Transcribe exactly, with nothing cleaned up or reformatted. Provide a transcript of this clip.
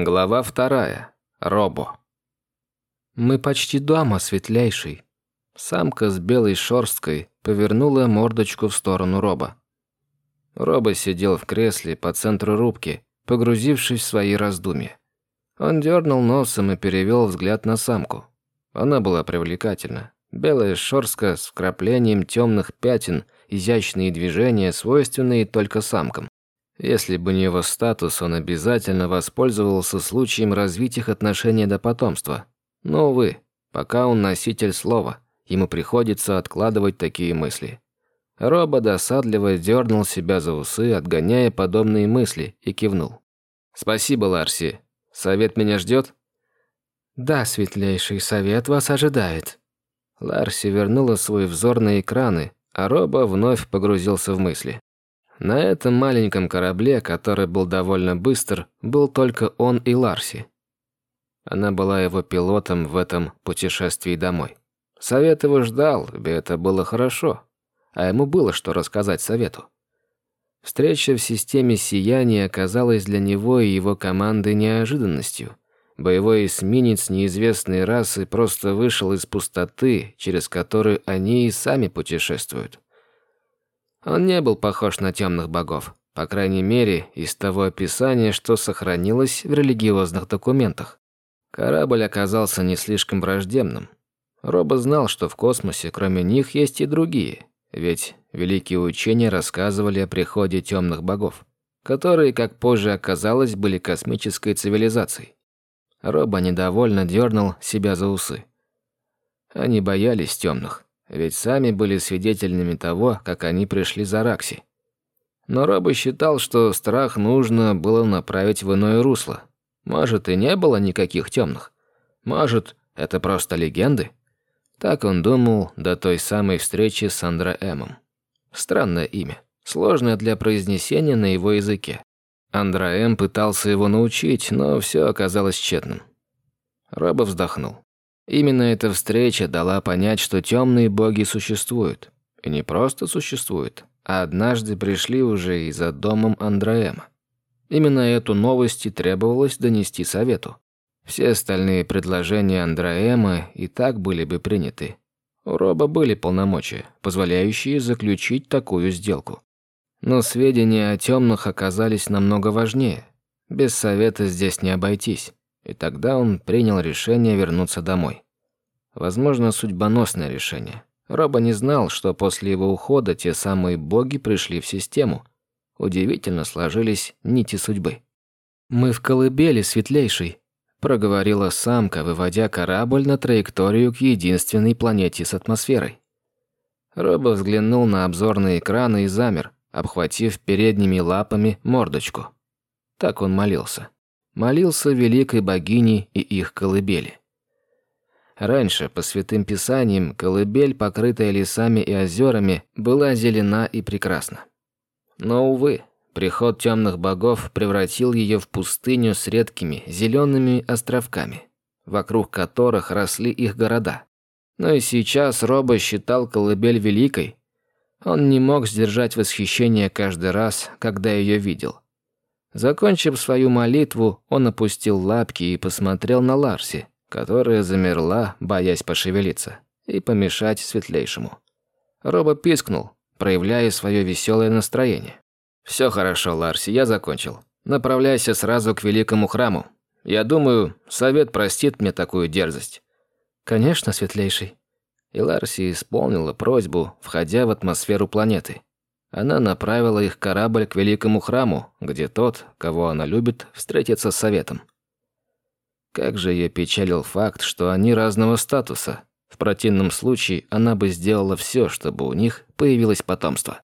Глава вторая. Робо. «Мы почти дома, светлейший». Самка с белой шерсткой повернула мордочку в сторону Роба. Робо сидел в кресле по центру рубки, погрузившись в свои раздумья. Он дернул носом и перевел взгляд на самку. Она была привлекательна. Белая шерстка с вкраплением темных пятен, изящные движения, свойственные только самкам. Если бы не его статус, он обязательно воспользовался случаем развить их отношения до потомства. Но, увы, пока он носитель слова, ему приходится откладывать такие мысли. Робо досадливо дернул себя за усы, отгоняя подобные мысли, и кивнул. «Спасибо, Ларси. Совет меня ждет?» «Да, светлейший, совет вас ожидает». Ларси вернула свой взор на экраны, а Робо вновь погрузился в мысли. На этом маленьком корабле, который был довольно быстр, был только он и Ларси. Она была его пилотом в этом путешествии домой. Совет его ждал, и это было хорошо. А ему было что рассказать Совету. Встреча в системе сияния оказалась для него и его команды неожиданностью. Боевой эсминец неизвестной расы просто вышел из пустоты, через которую они и сами путешествуют. Он не был похож на темных богов, по крайней мере, из того описания, что сохранилось в религиозных документах. Корабль оказался не слишком враждебным. Робо знал, что в космосе кроме них есть и другие, ведь великие учения рассказывали о приходе темных богов, которые, как позже оказалось, были космической цивилизацией. Робо недовольно дернул себя за усы. Они боялись темных, ведь сами были свидетелями того, как они пришли за Ракси. Но Робо считал, что страх нужно было направить в иное русло. Может, и не было никаких темных. Может, это просто легенды? Так он думал до той самой встречи с Андраэмом. Странное имя, сложное для произнесения на его языке. Андраэм пытался его научить, но все оказалось тщетным. Робо вздохнул. Именно эта встреча дала понять, что темные боги существуют. И не просто существуют, а однажды пришли уже и за домом Андраэма. Именно эту новость и требовалось донести Совету. Все остальные предложения Андраэма и так были бы приняты. У Робо были полномочия, позволяющие заключить такую сделку. Но сведения о темных оказались намного важнее. Без Совета здесь не обойтись. И тогда он принял решение вернуться домой. Возможно, судьбоносное решение. Робо не знал, что после его ухода те самые боги пришли в систему. Удивительно сложились нити судьбы. «Мы в колыбели, светлейший», – проговорила самка, выводя корабль на траекторию к единственной планете с атмосферой. Робо взглянул на обзорные экраны и замер, обхватив передними лапами мордочку. Так он молился. Молился великой богине и их колыбели. Раньше, по святым писаниям, колыбель, покрытая лесами и озерами, была зелена и прекрасна. Но, увы, приход темных богов превратил ее в пустыню с редкими зелеными островками, вокруг которых росли их города. Но и сейчас Робо считал колыбель великой. Он не мог сдержать восхищение каждый раз, когда ее видел. Закончив свою молитву, он опустил лапки и посмотрел на Ларси, которая замерла, боясь пошевелиться и помешать светлейшему. Робо пискнул, проявляя свое веселое настроение. «Все хорошо, Ларси, я закончил. Направляйся сразу к великому храму. Я думаю, Совет простит мне такую дерзость». «Конечно, светлейший». И Ларси исполнила просьбу, входя в атмосферу планеты. Она направила их корабль к великому храму, где тот, кого она любит, встретится с Советом. Как же ее печалил факт, что они разного статуса. В противном случае она бы сделала все, чтобы у них появилось потомство.